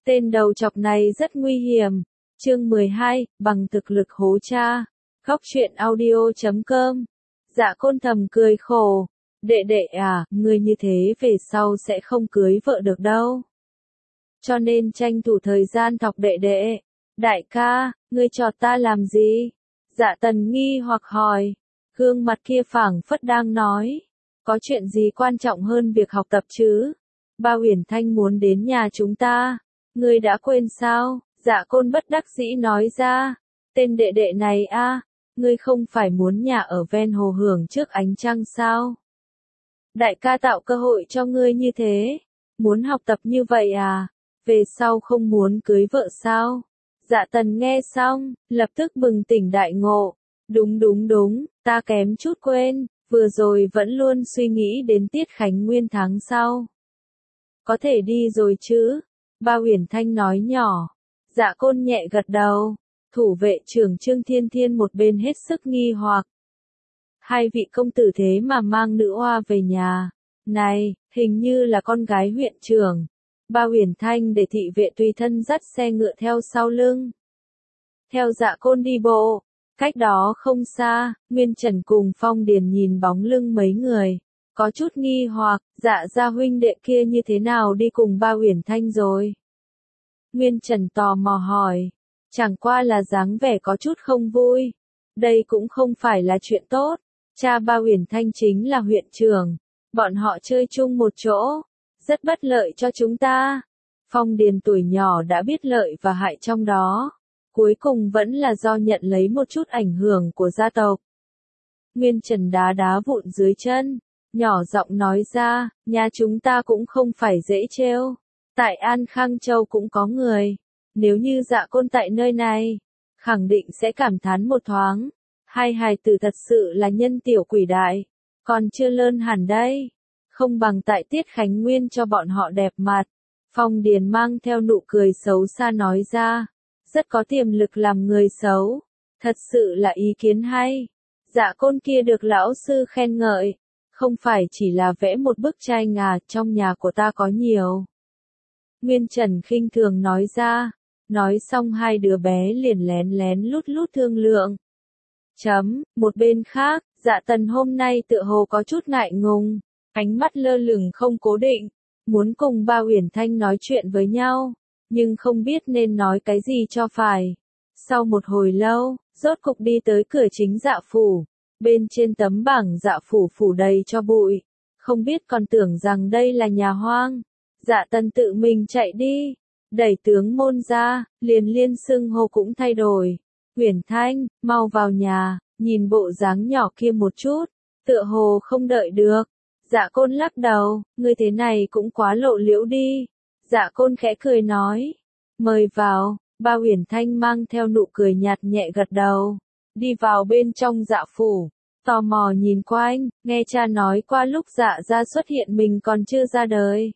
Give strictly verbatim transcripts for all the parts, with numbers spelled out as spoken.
Tên đầu chọc này rất nguy hiểm. Chương mười hai, bằng thực lực hố cha. Góc truyện audio chấm com. Dạ Côn thầm cười khổ. Đệ đệ à, ngươi như thế về sau sẽ không cưới vợ được đâu. Cho nên tranh thủ thời gian thọc đệ đệ. Đại ca, ngươi chọt ta làm gì? Dạ Tần nghi hoặc hỏi. Gương mặt kia phảng phất đang nói. Có chuyện gì quan trọng hơn việc học tập chứ? Ba Uyển Thanh muốn đến nhà chúng ta. Ngươi đã quên sao? Dạ Côn bất đắc dĩ nói ra. Tên đệ đệ này a, ngươi không phải muốn nhà ở ven hồ hưởng trước ánh trăng sao? Đại ca tạo cơ hội cho ngươi như thế. Muốn học tập như vậy à? Về sau không muốn cưới vợ sao? Dạ Tần nghe xong, lập tức bừng tỉnh đại ngộ. Đúng đúng đúng, ta kém chút quên, vừa rồi vẫn luôn suy nghĩ đến tiết khánh nguyên tháng sau. Có thể đi rồi chứ? Ba Uyển Thanh nói nhỏ. Dạ Côn nhẹ gật đầu. Thủ vệ trưởng Trương Thiên Thiên một bên hết sức nghi hoặc. Hai vị công tử thế mà mang nữ oa về nhà. Này, hình như là con gái huyện trưởng. Ba Uyển Thanh để thị vệ tùy thân dắt xe ngựa theo sau lưng. Theo Dạ Côn đi bộ, cách đó không xa, Nguyên Trần cùng Phong Điền nhìn bóng lưng mấy người, có chút nghi hoặc, Dạ gia huynh đệ kia như thế nào đi cùng Ba Uyển Thanh rồi? Nguyên Trần tò mò hỏi, chẳng qua là dáng vẻ có chút không vui, đây cũng không phải là chuyện tốt, cha Ba Uyển Thanh chính là huyện trưởng, bọn họ chơi chung một chỗ, rất bất lợi cho chúng ta. Phong Điền tuổi nhỏ đã biết lợi và hại trong đó, cuối cùng vẫn là do nhận lấy một chút ảnh hưởng của gia tộc. Nguyên Trần đá đá vụn dưới chân, nhỏ giọng nói ra, nhà chúng ta cũng không phải dễ trêu. Tại An Khang Châu cũng có người, nếu như Dạ Côn tại nơi này, khẳng định sẽ cảm thán một thoáng. Hai hài tử thật sự là nhân tiểu quỷ đại, còn chưa lớn hẳn đây. Không bằng tại Tiết Khánh Nguyên cho bọn họ đẹp mặt. Phong Điền mang theo nụ cười xấu xa nói ra, rất có tiềm lực làm người xấu, thật sự là ý kiến hay. Dạ Côn kia được lão sư khen ngợi, không phải chỉ là vẽ một bức tranh à, trong nhà của ta có nhiều. Nguyên Trần khinh thường nói ra, nói xong hai đứa bé liền lén lén lút lút thương lượng. Chấm, một bên khác, Dạ Tần hôm nay tựa hồ có chút ngại ngùng, ánh mắt lơ lửng không cố định, muốn cùng Ba Uyển Thanh nói chuyện với nhau, nhưng không biết nên nói cái gì cho phải. Sau một hồi lâu, rốt cục đi tới cửa chính Dạ phủ, bên trên tấm bảng Dạ phủ phủ đầy cho bụi, không biết còn tưởng rằng đây là nhà hoang. Dạ Tần tự mình chạy đi, đẩy tướng môn ra, liền liên xưng hô cũng thay đổi. Uyển Thanh, mau vào nhà, nhìn bộ dáng nhỏ kia một chút, tựa hồ không đợi được. Dạ Côn lắc đầu, ngươi thế này cũng quá lộ liễu đi. Dạ Côn khẽ cười nói, mời vào. Ba Uyển Thanh mang theo nụ cười nhạt nhẹ gật đầu, đi vào bên trong Dạ phủ, tò mò nhìn quanh, nghe cha nói qua lúc Dạ gia xuất hiện mình còn chưa ra đời.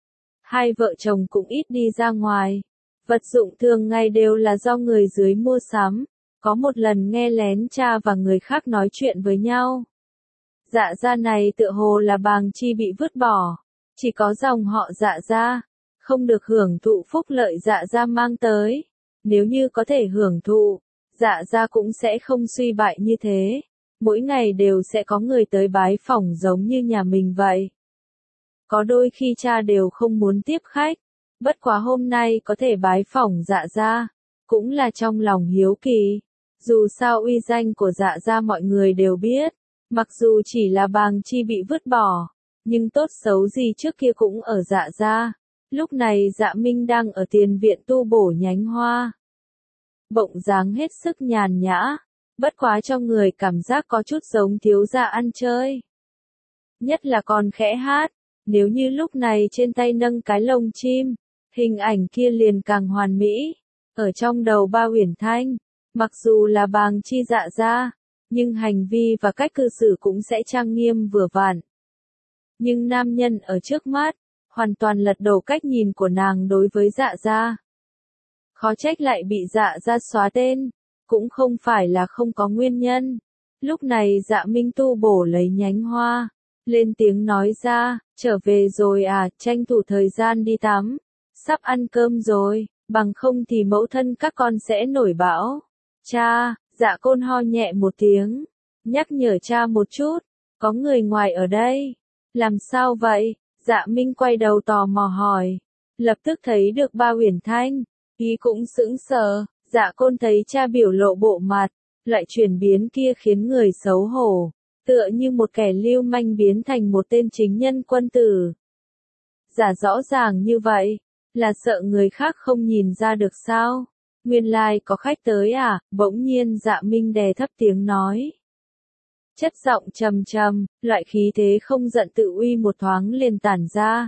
Hai vợ chồng cũng ít đi ra ngoài, vật dụng thường ngày đều là do người dưới mua sắm, có một lần nghe lén cha và người khác nói chuyện với nhau. Dạ gia này tựa hồ là Bàng Chi bị vứt bỏ, chỉ có dòng họ Dạ gia, không được hưởng thụ phúc lợi Dạ gia mang tới. Nếu như có thể hưởng thụ, Dạ gia cũng sẽ không suy bại như thế, mỗi ngày đều sẽ có người tới bái phỏng giống như nhà mình vậy. Có đôi khi cha đều không muốn tiếp khách, bất quá hôm nay có thể bái phỏng Dạ gia, cũng là trong lòng hiếu kỳ. Dù sao uy danh của Dạ gia mọi người đều biết, mặc dù chỉ là Bàng Chi bị vứt bỏ, nhưng tốt xấu gì trước kia cũng ở Dạ gia. Lúc này Dạ Minh đang ở tiền viện tu bổ nhánh hoa. Bộng dáng hết sức nhàn nhã, bất quá cho người cảm giác có chút giống thiếu gia ăn chơi. Nhất là còn khẽ hát, nếu như lúc này trên tay nâng cái lồng chim, hình ảnh kia liền càng hoàn mỹ. Ở trong đầu Ba Uyển Thanh, mặc dù là Bàng Chi Dạ gia, nhưng hành vi và cách cư xử cũng sẽ trang nghiêm vừa vặn. Nhưng nam nhân ở trước mắt, hoàn toàn lật đổ cách nhìn của nàng đối với Dạ gia. Khó trách lại bị Dạ gia xóa tên, cũng không phải là không có nguyên nhân. Lúc này Dạ Minh tu bổ lấy nhánh hoa, lên tiếng nói ra, trở về rồi à, tranh thủ thời gian đi tắm, sắp ăn cơm rồi, bằng không thì mẫu thân các con sẽ nổi bão. Cha, Dạ Côn ho nhẹ một tiếng, nhắc nhở cha một chút, có người ngoài ở đây. Làm sao vậy? Dạ Minh quay đầu tò mò hỏi, lập tức thấy được Ba Uyển Thanh, ý cũng sững sờ. Dạ Côn thấy cha biểu lộ bộ mặt, lại chuyển biến kia khiến người xấu hổ, tựa như một kẻ lưu manh biến thành một tên chính nhân quân tử. Giả rõ ràng như vậy, là sợ người khác không nhìn ra được sao? Nguyên lai có khách tới à? Bỗng nhiên Dạ Minh đè thấp tiếng nói. Chất giọng trầm trầm, loại khí thế không giận tự uy một thoáng liền tản ra.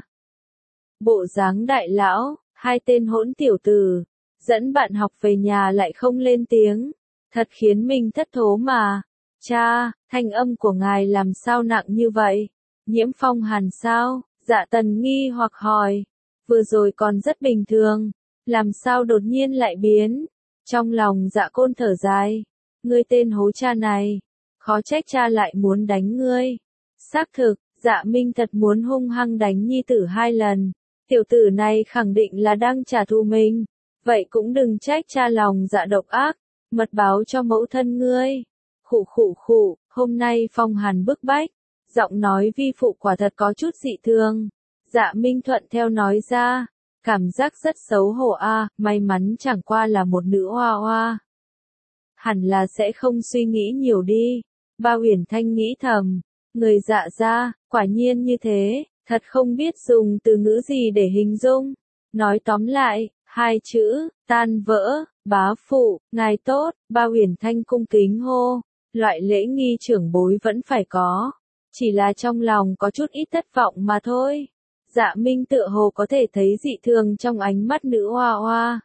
Bộ dáng đại lão, hai tên hỗn tiểu tử, dẫn bạn học về nhà lại không lên tiếng, thật khiến mình thất thố mà. Cha, thanh âm của ngài làm sao nặng như vậy? Nhiễm phong hàn sao? Dạ Tần nghi hoặc hỏi. Vừa rồi còn rất bình thường, làm sao đột nhiên lại biến? Trong lòng Dạ Côn thở dài. Ngươi tên hố cha này, khó trách cha lại muốn đánh ngươi. Xác thực, Dạ Minh thật muốn hung hăng đánh nhi tử hai lần. Tiểu tử này khẳng định là đang trả thù mình. Vậy cũng đừng trách cha lòng dạ độc ác, mật báo cho mẫu thân ngươi. Khụ khụ khụ, hôm nay phong hàn bức bách, giọng nói vi phụ quả thật có chút dị thường. Dạ Minh thuận theo nói ra, cảm giác rất xấu hổ a, may mắn chẳng qua là một nữ hoa hoa. Hẳn là sẽ không suy nghĩ nhiều đi. Ba Uyển Thanh nghĩ thầm, người Dạ gia, quả nhiên như thế, thật không biết dùng từ ngữ gì để hình dung. Nói tóm lại, hai chữ, tan vỡ. Bá phụ, ngài tốt. Ba Uyển Thanh cung kính hô, loại lễ nghi trưởng bối vẫn phải có, chỉ là trong lòng có chút ít thất vọng mà thôi. Dạ Minh tựa hồ có thể thấy dị thường trong ánh mắt nữ hoa hoa.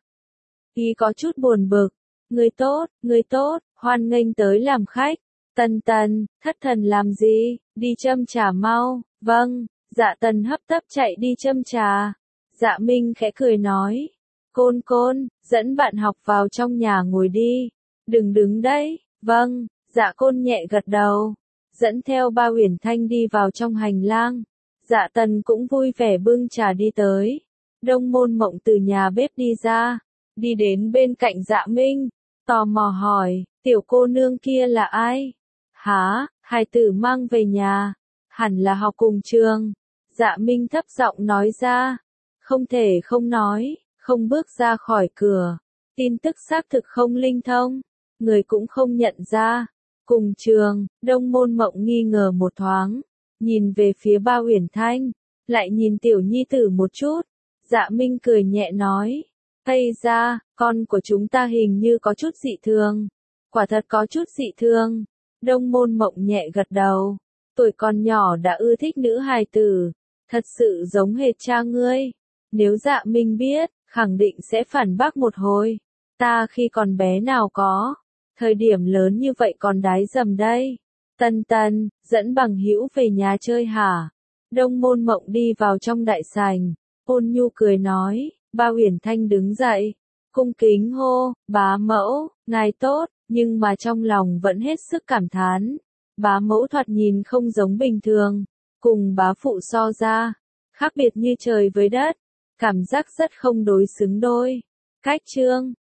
Ý có chút buồn bực, người tốt, người tốt, hoan nghênh tới làm khách. Tần Tần, thất thần làm gì, đi châm trà mau. Vâng. Dạ Tần hấp tấp chạy đi châm trà. Dạ Minh khẽ cười nói, Côn Côn, dẫn bạn học vào trong nhà ngồi đi, đừng đứng đấy. Vâng. Dạ Côn nhẹ gật đầu, dẫn theo Ba Uyển Thanh đi vào trong hành lang. Dạ Tần cũng vui vẻ bưng trà đi tới. Đông Môn Mộng từ nhà bếp đi ra, đi đến bên cạnh Dạ Minh, tò mò hỏi, tiểu cô nương kia là ai? Hả, hài tử mang về nhà, hẳn là học cùng trường. Dạ Minh thấp giọng nói ra, không thể không nói, không bước ra khỏi cửa. Tin tức xác thực không linh thông, người cũng không nhận ra. Cùng trường, Đông Môn Mộng nghi ngờ một thoáng, nhìn về phía Ba Uyển Thanh, lại nhìn tiểu nhi tử một chút. Dạ Minh cười nhẹ nói, Ây ra, con của chúng ta hình như có chút dị thường. Quả thật có chút dị thường. Đông Môn Mộng nhẹ gật đầu, tuổi còn nhỏ đã ưa thích nữ hài tử, thật sự giống hệt cha ngươi. Nếu Dạ Minh biết, khẳng định sẽ phản bác một hồi. Ta khi còn bé nào có, thời điểm lớn như vậy còn đái dầm đây. Tần Tần, dẫn bằng hữu về nhà chơi hả? Đông Môn Mộng đi vào trong đại sảnh, ôn nhu cười nói. Ba Uyển Thanh đứng dậy, cung kính hô, bá mẫu, ngài tốt, nhưng mà trong lòng vẫn hết sức cảm thán. Bá mẫu thoạt nhìn không giống bình thường, cùng bá phụ so ra, khác biệt như trời với đất, cảm giác rất không đối xứng đôi. Cách chương